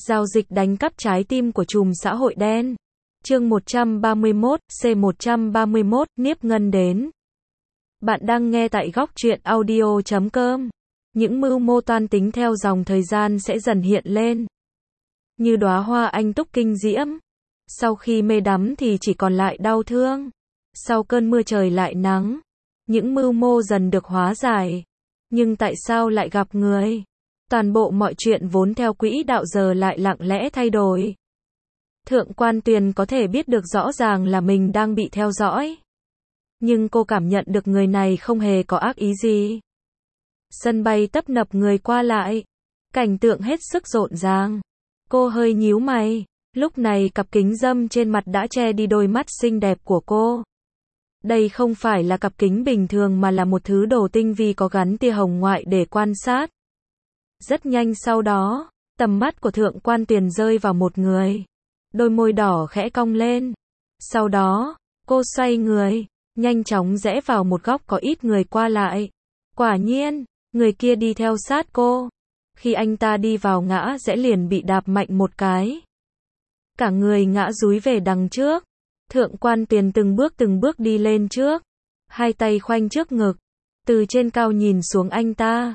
Giao dịch đánh cắp trái tim của trùm xã hội đen. Chương 131, C131, Niếp Ngân đến. Bạn đang nghe tại góc truyện audio.com. Những mưu mô toan tính theo dòng thời gian sẽ dần hiện lên. Như đóa hoa anh túc kinh diễm. Sau khi mê đắm thì chỉ còn lại đau thương. Sau cơn mưa trời lại nắng. Những mưu mô dần được hóa giải. Nhưng tại sao lại gặp người? Toàn bộ mọi chuyện vốn theo quỹ đạo giờ lại lặng lẽ thay đổi. Thượng quan Tuyền có thể biết được rõ ràng là mình đang bị theo dõi. Nhưng cô cảm nhận được người này không hề có ác ý gì. Sân bay tấp nập người qua lại. Cảnh tượng hết sức rộn ràng. Cô hơi nhíu mày. Lúc này cặp kính râm trên mặt đã che đi đôi mắt xinh đẹp của cô. Đây không phải là cặp kính bình thường mà là một thứ đồ tinh vi có gắn tia hồng ngoại để quan sát. Rất nhanh sau đó, tầm mắt của Thượng quan Tuyền rơi vào một người. Đôi môi đỏ khẽ cong lên. Sau đó, cô xoay người, nhanh chóng rẽ vào một góc có ít người qua lại. Quả nhiên, người kia đi theo sát cô. Khi anh ta đi vào ngã rẽ liền bị đạp mạnh một cái. Cả người ngã dúi về đằng trước. Thượng quan Tuyền từng bước đi lên trước. Hai tay khoanh trước ngực. Từ trên cao nhìn xuống anh ta.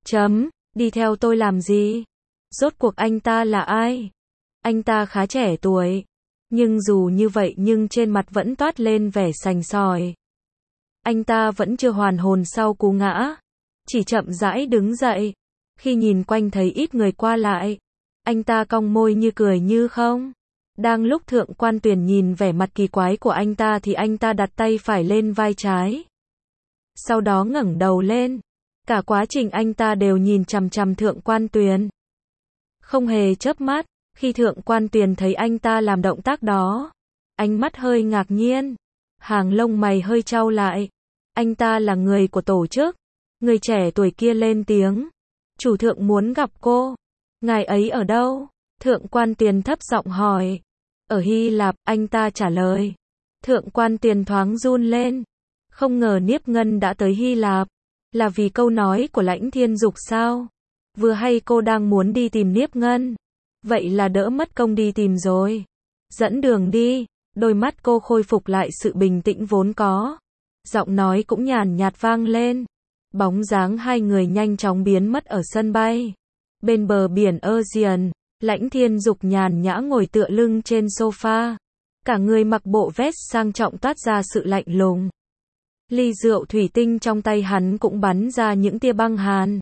Đi theo tôi làm gì? Rốt cuộc anh ta là ai? Anh ta khá trẻ tuổi. Nhưng dù như vậy nhưng trên mặt vẫn toát lên vẻ sành sỏi. Anh ta vẫn chưa hoàn hồn sau cú ngã. Chỉ chậm rãi đứng dậy. Khi nhìn quanh thấy ít người qua lại. Anh ta cong môi như cười như không. Đang lúc Thượng quan Tuyền nhìn vẻ mặt kỳ quái của anh ta thì anh ta đặt tay phải lên vai trái. Sau đó ngẩng đầu lên. Cả quá trình anh ta đều nhìn chằm chằm Thượng quan Tuyền. Không hề chớp mắt. Khi Thượng quan Tuyền thấy anh ta làm động tác đó, ánh mắt hơi ngạc nhiên. Hàng lông mày hơi chau lại. Anh ta là người của tổ chức. Người trẻ tuổi kia lên tiếng. Chủ thượng muốn gặp cô. Ngài ấy ở đâu? Thượng quan Tuyền thấp giọng hỏi. Ở Hy Lạp, anh ta trả lời. Thượng quan Tuyền thoáng run lên. Không ngờ Niếp Ngân đã tới Hy Lạp. Là vì câu nói của Lãnh Thiên Dục sao? Vừa hay cô đang muốn đi tìm Niếp Ngân. Vậy là đỡ mất công đi tìm rồi. Dẫn đường đi. Đôi mắt cô khôi phục lại sự bình tĩnh vốn có. Giọng nói cũng nhàn nhạt vang lên. Bóng dáng hai người nhanh chóng biến mất ở sân bay. Bên bờ biển Aegean, Lãnh Thiên Dục nhàn nhã ngồi tựa lưng trên sofa. Cả người mặc bộ vest sang trọng toát ra sự lạnh lùng. Ly rượu thủy tinh trong tay hắn cũng bắn ra những tia băng hàn.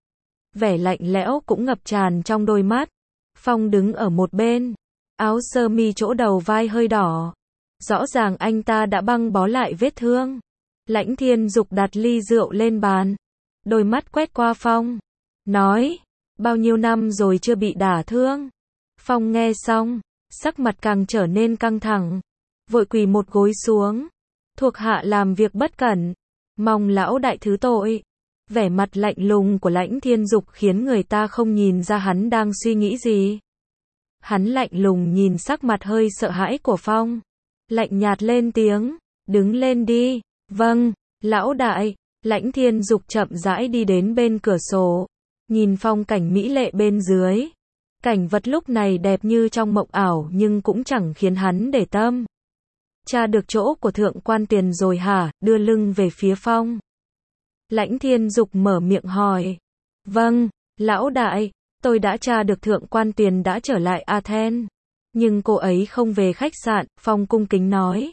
Vẻ lạnh lẽo cũng ngập tràn trong đôi mắt. Phong đứng ở một bên. Áo sơ mi chỗ đầu vai hơi đỏ. Rõ ràng anh ta đã băng bó lại vết thương. Lãnh Thiên Dục đặt ly rượu lên bàn. Đôi mắt quét qua Phong. Nói. Bao nhiêu năm rồi chưa bị đả thương. Phong nghe xong. Sắc mặt càng trở nên căng thẳng. Vội quỳ một gối xuống. Thuộc hạ làm việc bất cẩn. Mong lão đại thứ tội. Vẻ mặt lạnh lùng của Lãnh Thiên Dục khiến người ta không nhìn ra hắn đang suy nghĩ gì. Hắn lạnh lùng nhìn sắc mặt hơi sợ hãi của Phong. Lạnh nhạt lên tiếng. Đứng lên đi. Vâng, lão đại. Lãnh Thiên Dục chậm rãi đi đến bên cửa sổ. Nhìn phong cảnh mỹ lệ bên dưới. Cảnh vật lúc này đẹp như trong mộng ảo nhưng cũng chẳng khiến hắn để tâm. Tra được chỗ của Thượng quan Tuyền rồi hả? Đưa lưng về phía Phong. Lãnh Thiên Dục mở miệng hỏi. Vâng, lão đại, tôi đã tra được Thượng quan Tuyền đã trở lại Athens. Nhưng cô ấy không về khách sạn, Phong cung kính nói.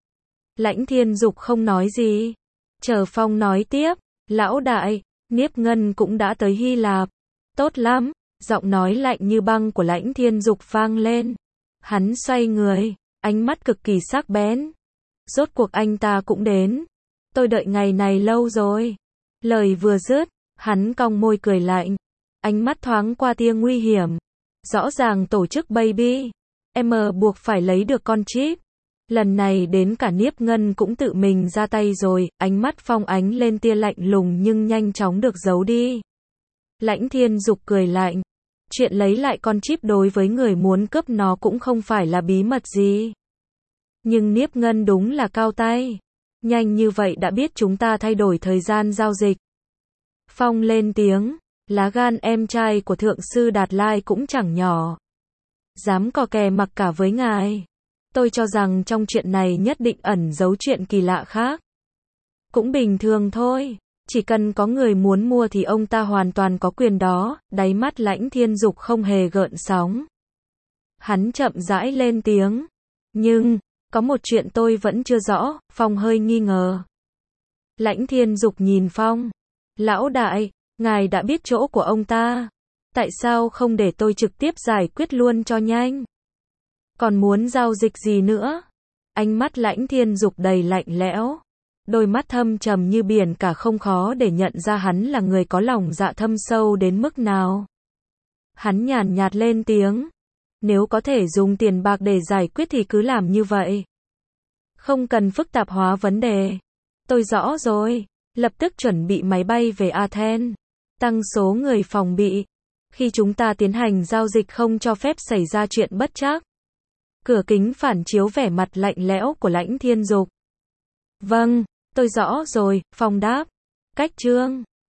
Lãnh Thiên Dục không nói gì. Chờ Phong nói tiếp. Lão đại, Niếp Ngân cũng đã tới Hy Lạp. Tốt lắm. Giọng nói lạnh như băng của Lãnh Thiên Dục vang lên. Hắn xoay người. Ánh mắt cực kỳ sắc bén. Rốt cuộc anh ta cũng đến. Tôi đợi ngày này lâu rồi. Lời vừa dứt, hắn cong môi cười lạnh. Ánh mắt thoáng qua tia nguy hiểm. Rõ ràng tổ chức Baby M buộc phải lấy được con chip. Lần này đến cả Niếp Ngân cũng tự mình ra tay rồi. Ánh mắt Phong ánh lên tia lạnh lùng nhưng nhanh chóng được giấu đi. Lãnh Thiên Dục cười lạnh. Chuyện lấy lại con chip đối với người muốn cướp nó cũng không phải là bí mật gì. Nhưng Niếp Ngân đúng là cao tay. Nhanh như vậy đã biết chúng ta thay đổi thời gian giao dịch. Phong lên tiếng. Lá gan em trai của Thượng sư Đạt Lai cũng chẳng nhỏ. Dám cò kè mặc cả với ngài. Tôi cho rằng trong chuyện này nhất định ẩn giấu chuyện kỳ lạ khác. Cũng bình thường thôi. Chỉ cần có người muốn mua thì ông ta hoàn toàn có quyền đó. Đáy mắt Lãnh Thiên Dục không hề gợn sóng. Hắn chậm rãi lên tiếng. Nhưng, có một chuyện tôi vẫn chưa rõ. Phong hơi nghi ngờ. Lãnh Thiên Dục nhìn Phong. Lão đại, ngài đã biết chỗ của ông ta. Tại sao không để tôi trực tiếp giải quyết luôn cho nhanh? Còn muốn giao dịch gì nữa? Ánh mắt Lãnh Thiên Dục đầy lạnh lẽo. Đôi mắt thâm trầm như biển cả, không khó để nhận ra hắn là người có lòng dạ thâm sâu đến mức nào. Hắn nhàn nhạt lên tiếng. Nếu có thể dùng tiền bạc để giải quyết thì cứ làm như vậy. Không cần phức tạp hóa vấn đề. Tôi rõ rồi. Lập tức chuẩn bị máy bay về Athens. Tăng số người phòng bị. Khi chúng ta tiến hành giao dịch không cho phép xảy ra chuyện bất trắc. Cửa kính phản chiếu vẻ mặt lạnh lẽo của Lãnh Thiên Dục. Vâng, tôi rõ rồi, Phong đáp. Cách chương